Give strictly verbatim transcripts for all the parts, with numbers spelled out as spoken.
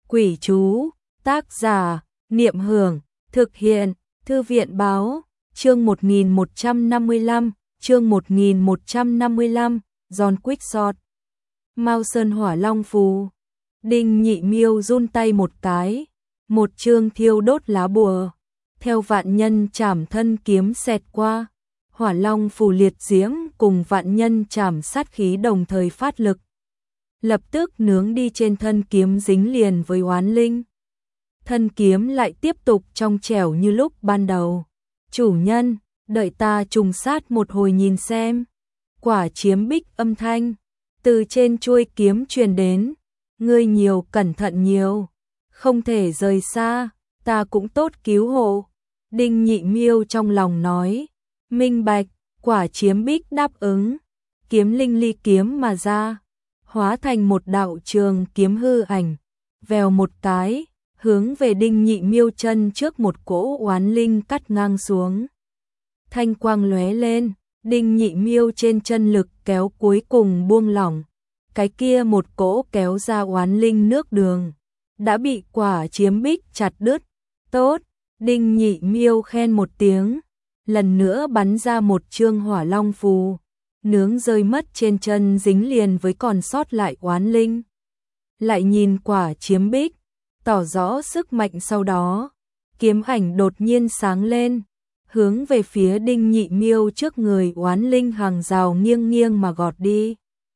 Quỷ chú, tác giả, Niệm Hưởng, thực hiện, Thư viện báo, chương một nghìn một trăm năm mươi lăm, chương một nghìn một trăm năm mươi lăm, John Quickshot. Mao Sơn Hỏa Long Phù. Đinh Nhị Miêu run tay một cái, một chương thiêu đốt lá bùa, theo vạn nhân trảm thân kiếm xẹt qua, Hỏa Long Phù liệt diễm cùng vạn nhân trảm sát khí đồng thời phát lực, lập tức nướng đi trên thân kiếm dính liền với oán linh. Thân kiếm lại tiếp tục trong trẻo như lúc ban đầu. Chủ nhân, đợi ta trùng sát một hồi nhìn xem. Quả chiếm bích âm thanh từ trên chuôi kiếm truyền đến. Ngươi nhiều cẩn thận nhiều, không thể rời xa, ta cũng tốt cứu hộ. Đinh Nhị Miêu trong lòng nói. Minh bạch, quả chiếm bích đáp ứng. Kiếm linh ly kiếm mà ra, hóa thành một đạo trường kiếm hư ảnh, vèo một cái, hướng về Đinh Nhị Miêu chân trước một cỗ oán linh cắt ngang xuống. Thanh quang lóe lên, Đinh Nhị Miêu trên chân lực kéo cuối cùng buông lỏng, cái kia một cỗ kéo ra oán linh nước đường, đã bị quả chiếm bích chặt đứt. Tốt, Đinh Nhị Miêu khen một tiếng, lần nữa bắn ra một chương Hỏa Long Phù, nướng rơi mất trên chân dính liền với còn sót lại oán linh. Lại nhìn quả chiếm bích, tỏ rõ sức mạnh sau đó, kiếm ảnh đột nhiên sáng lên, hướng về phía Đinh Nhị Miêu trước người oán linh hàng rào nghiêng nghiêng mà gọt đi.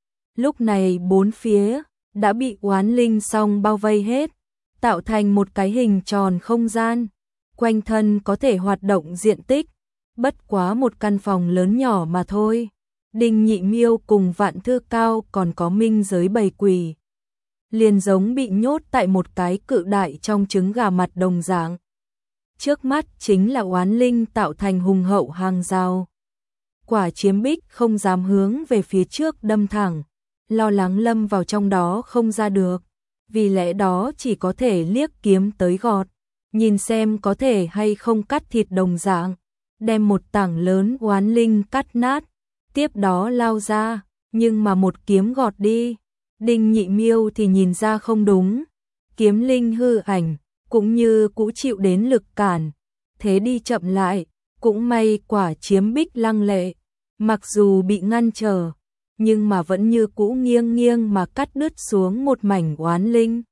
Lúc này bốn phía đã bị oán linh song bao vây hết, tạo thành một cái hình tròn không gian, quanh thân có thể hoạt động diện tích, bất quá một căn phòng lớn nhỏ mà thôi. Đinh Nhị Miêu cùng Vạn Thư Cao còn có minh giới bầy quỷ, liền giống bị nhốt tại một cái cự đại trong trứng gà mặt đồng dạng. Trước mắt chính là oán linh tạo thành hùng hậu hàng rào. Quả chiếm bích không dám hướng về phía trước đâm thẳng, lo lắng lâm vào trong đó không ra được, vì lẽ đó chỉ có thể liếc kiếm tới gọt, nhìn xem có thể hay không cắt thịt đồng dạng, đem một tảng lớn oán linh cắt nát, tiếp đó lao ra, nhưng mà một kiếm gọt đi. Đinh Nhị Miêu thì nhìn ra không đúng, kiếm linh hư ảnh cũng như cũ chịu đến lực cản, thế đi chậm lại, cũng may quả chiếm bích lăng lệ, mặc dù bị ngăn trở, nhưng mà vẫn như cũ nghiêng nghiêng mà cắt đứt xuống một mảnh oán linh.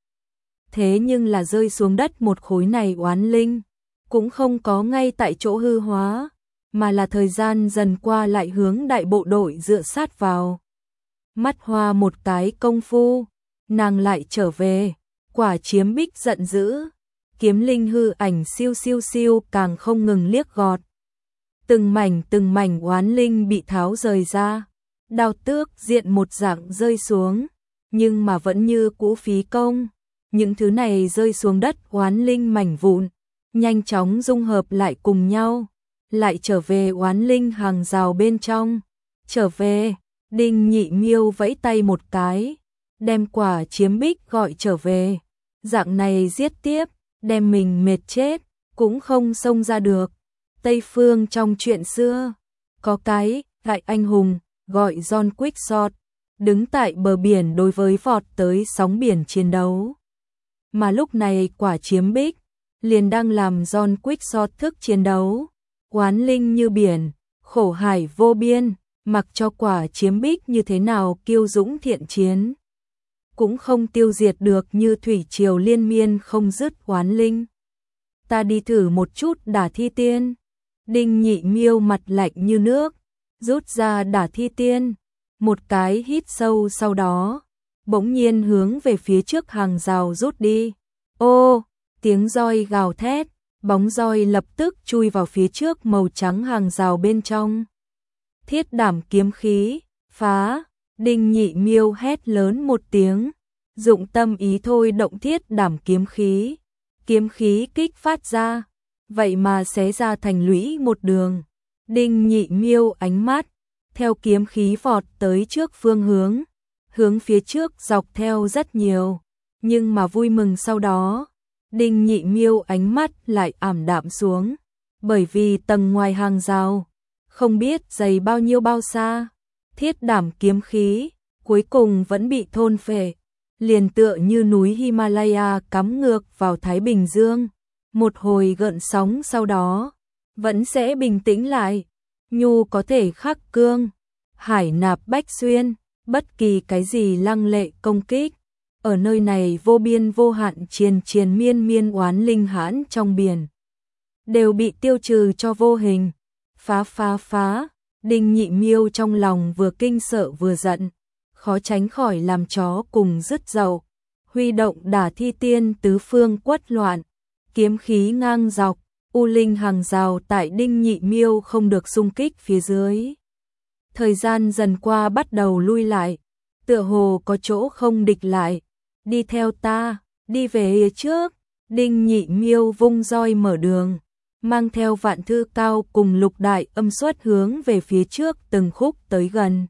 Thế nhưng là rơi xuống đất một khối này oán linh, cũng không có ngay tại chỗ hư hóa, mà là thời gian dần qua lại hướng đại bộ đội dựa sát vào. Mắt hoa một cái công phu, nàng lại trở về, quả chiếm bích giận dữ, kiếm linh hư ảnh siêu siêu siêu càng không ngừng liếc gọt. Từng mảnh từng mảnh oán linh bị tháo rời ra, đao tước diện một dạng rơi xuống, nhưng mà vẫn như cũ phí công. Những thứ này rơi xuống đất oán linh mảnh vụn, nhanh chóng dung hợp lại cùng nhau, lại trở về oán linh hàng rào bên trong. Trở về, Đinh Nhị Miêu vẫy tay một cái, đem quả chiếm bích gọi trở về. Dạng này giết tiếp, đem mình mệt chết, cũng không xông ra được. Tây phương trong chuyện xưa, có cái đại anh hùng gọi John Quickshot, đứng tại bờ biển đối với vọt tới sóng biển chiến đấu. Mà lúc này quả chiếm bích liền đang làm John Quickshot thức chiến đấu. Oán linh như biển, khổ hải vô biên, mặc cho quả chiếm bích như thế nào kiêu dũng thiện chiến, cũng không tiêu diệt được như thủy triều liên miên không dứt oán linh. Ta đi thử một chút đả thi tiên. Đinh Nhị Miêu mặt lạnh như nước, rút ra đả thi tiên, một cái hít sâu sau đó, bỗng nhiên hướng về phía trước hàng rào rút đi. Ô, tiếng roi gào thét, bóng roi lập tức chui vào phía trước màu trắng hàng rào bên trong. Thiết đảm kiếm khí, phá, Đinh Nhị Miêu hét lớn một tiếng, dụng tâm ý thôi động thiết đảm kiếm khí, kiếm khí kích phát ra, vậy mà xé ra thành lũy một đường. Đinh Nhị Miêu ánh mắt, theo kiếm khí vọt tới trước phương hướng, hướng phía trước dọc theo rất nhiều, nhưng mà vui mừng sau đó, Đinh Nhị Miêu ánh mắt lại ảm đạm xuống, bởi vì tầng ngoài hàng rào, không biết dày bao nhiêu bao xa, thiết đảm kiếm khí, cuối cùng vẫn bị thôn phệ, liền tựa như núi Himalaya cắm ngược vào Thái Bình Dương, một hồi gợn sóng sau đó, vẫn sẽ bình tĩnh lại. Nhu có thể khắc cương, hải nạp bách xuyên, bất kỳ cái gì lăng lệ công kích. Ở nơi này vô biên vô hạn triền triền miên miên oán linh hãn trong biển, đều bị tiêu trừ cho vô hình. Phá phá phá, Đinh Nhị Miêu trong lòng vừa kinh sợ vừa giận, khó tránh khỏi làm chó cùng dứt dậu, huy động đả thi tiên tứ phương quất loạn, kiếm khí ngang dọc, u linh hàng rào tại Đinh Nhị Miêu không được xung kích phía dưới. Thời gian dần qua bắt đầu lui lại, tựa hồ có chỗ không địch lại, đi theo ta, đi về phía trước. Đinh Nhị Miêu vung roi mở đường, mang theo Vạn Thư Cao cùng Lục Đại Âm xuất hướng về phía trước từng khúc tới gần.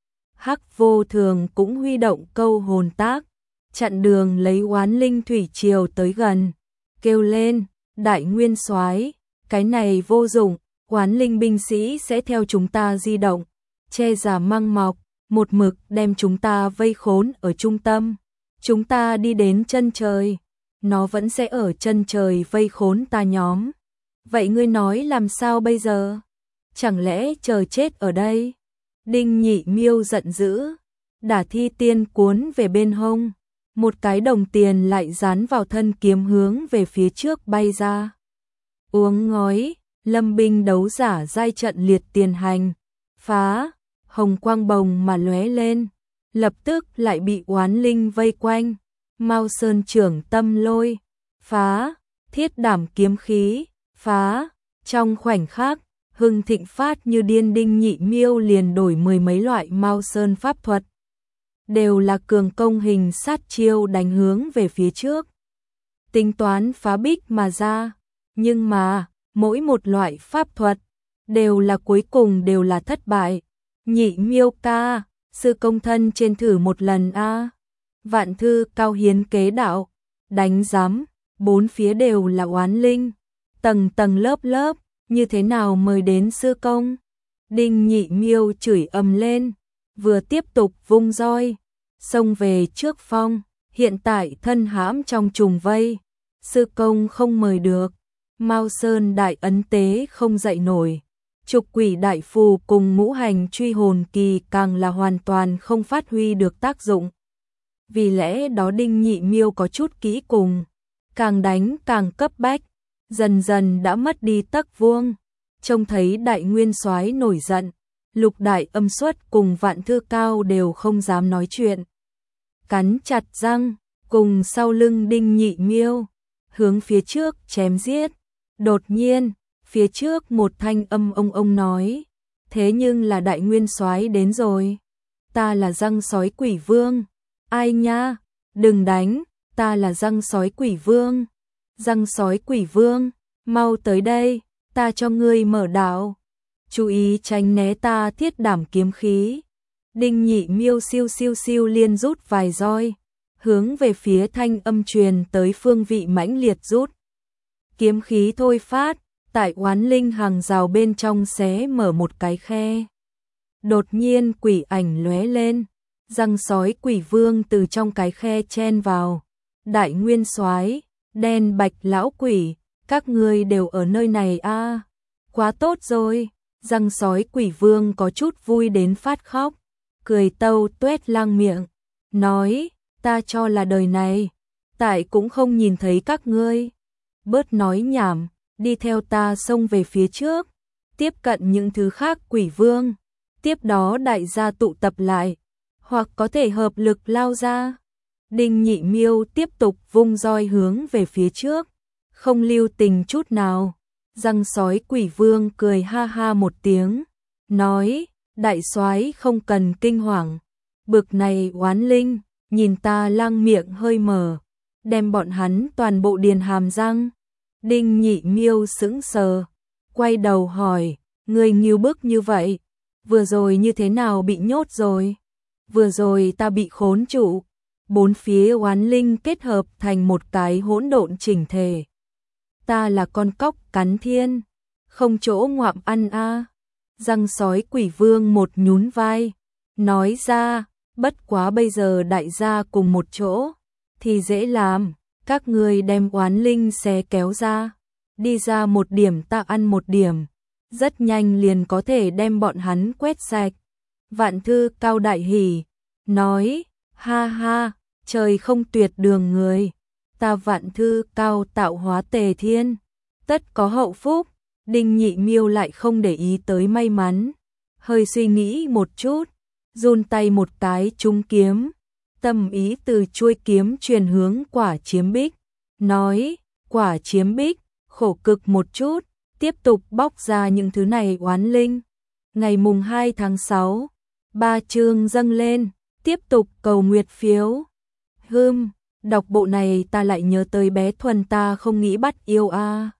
Hắc Vô Thường cũng huy động câu hồn tác, chặn đường lấy oán linh thủy triều tới gần, kêu lên, Đại Nguyên Soái, cái này vô dụng, oán linh binh sĩ sẽ theo chúng ta di động, che giả mang mọc, một mực đem chúng ta vây khốn ở trung tâm. Chúng ta đi đến chân trời, nó vẫn sẽ ở chân trời vây khốn ta nhóm. Vậy ngươi nói làm sao bây giờ? Chẳng lẽ chờ chết ở đây? Đinh Nhị Miêu giận dữ, đả thi tiên cuốn về bên hông, một cái đồng tiền lại dán vào thân kiếm hướng về phía trước bay ra. Uống ngói, lâm binh đấu giả giai trận liệt tiền hành, phá, hồng quang bồng mà lóe lên, lập tức lại bị oán linh vây quanh. Mao Sơn trưởng tâm lôi, phá, thiết đảm kiếm khí, phá, trong khoảnh khắc, hưng thịnh phát như điên. Đinh Nhị Miêu liền đổi mười mấy loại Mao Sơn pháp thuật, đều là cường công hình sát chiêu đánh hướng về phía trước, tính toán phá bích mà ra, nhưng mà, mỗi một loại pháp thuật, đều là cuối cùng đều là thất bại. Nhị Miêu ca, sư công thân trên thử một lần a. Vạn Thư Cao hiến kế đạo, đánh giám, bốn phía đều là oán linh, tầng tầng lớp lớp, như thế nào mời đến sư công? Đinh Nhị Miêu chửi ầm lên, vừa tiếp tục vung roi, xông về trước phong, hiện tại thân hãm trong trùng vây, sư công không mời được, Mao Sơn đại ấn tế không dậy nổi, trục quỷ đại phù cùng ngũ hành truy hồn kỳ càng là hoàn toàn không phát huy được tác dụng. Vì lẽ đó Đinh Nhị Miêu có chút kỹ cùng, càng đánh càng cấp bách, dần dần đã mất đi tấc vuông. Trông thấy Đại Nguyên Soái nổi giận, Lục Đại Âm xuất cùng Vạn Thư Cao đều không dám nói chuyện, cắn chặt răng, cùng sau lưng Đinh Nhị Miêu, hướng phía trước chém giết. Đột nhiên, phía trước một thanh âm ông ông nói, thế nhưng là Đại Nguyên Soái đến rồi, ta là răng sói quỷ vương. Ai nha, đừng đánh, ta là răng sói quỷ vương. Răng sói quỷ vương, mau tới đây, ta cho ngươi mở đạo. Chú ý tránh né ta thiết đảm kiếm khí. Đinh Nhị Miêu siêu siêu siêu liên rút vài roi, hướng về phía thanh âm truyền tới phương vị mãnh liệt rút. Kiếm khí thôi phát, tại oán linh hàng rào bên trong xé mở một cái khe. Đột nhiên quỷ ảnh lóe lên, răng sói quỷ vương từ trong cái khe chen vào. Đại Nguyên Soái, đen bạch lão quỷ, các ngươi đều ở nơi này a, à? Quá tốt rồi. Răng sói quỷ vương có chút vui đến phát khóc, cười tâu tuét lang miệng, nói, ta cho là đời này, tại cũng không nhìn thấy các ngươi. Bớt nói nhảm, đi theo ta xông về phía trước, tiếp cận những thứ khác quỷ vương, tiếp đó đại gia tụ tập lại, hoặc có thể hợp lực lao ra. Đinh Nhị Miêu tiếp tục vung roi hướng về phía trước, không lưu tình chút nào. Răng sói quỷ vương cười ha ha một tiếng, nói, đại soái không cần kinh hoàng, bực này oán linh, nhìn ta lang miệng hơi mở, đem bọn hắn toàn bộ điền hàm răng. Đinh Nhị Miêu sững sờ, quay đầu hỏi, người nghiêu bức như vậy, vừa rồi như thế nào bị nhốt rồi? Vừa rồi ta bị khốn trụ, bốn phía oán linh kết hợp thành một cái hỗn độn chỉnh thể. Ta là con cóc cắn thiên, không chỗ ngoạm ăn a. À. Răng sói quỷ vương một nhún vai, nói ra, bất quá bây giờ đại gia cùng một chỗ, thì dễ làm, các ngươi đem oán linh xé kéo ra, đi ra một điểm ta ăn một điểm, rất nhanh liền có thể đem bọn hắn quét sạch. Vạn Thư Cao đại hỉ, nói, ha ha, trời không tuyệt đường người, ta Vạn Thư Cao tạo hóa tề thiên, tất có hậu phúc. Đinh Nhị Miêu lại không để ý tới may mắn, hơi suy nghĩ một chút, run tay một cái trúng kiếm, tâm ý từ chuôi kiếm truyền hướng Quả Chiếm Bích, nói, Quả Chiếm Bích, khổ cực một chút, tiếp tục bóc ra những thứ này oán linh. Ngày mùng hai tháng sáu, ba chương dâng lên, tiếp tục cầu nguyệt phiếu. Hừm, đọc bộ này ta lại nhớ tới bé Thuần ta không nghĩ bắt yêu a. À.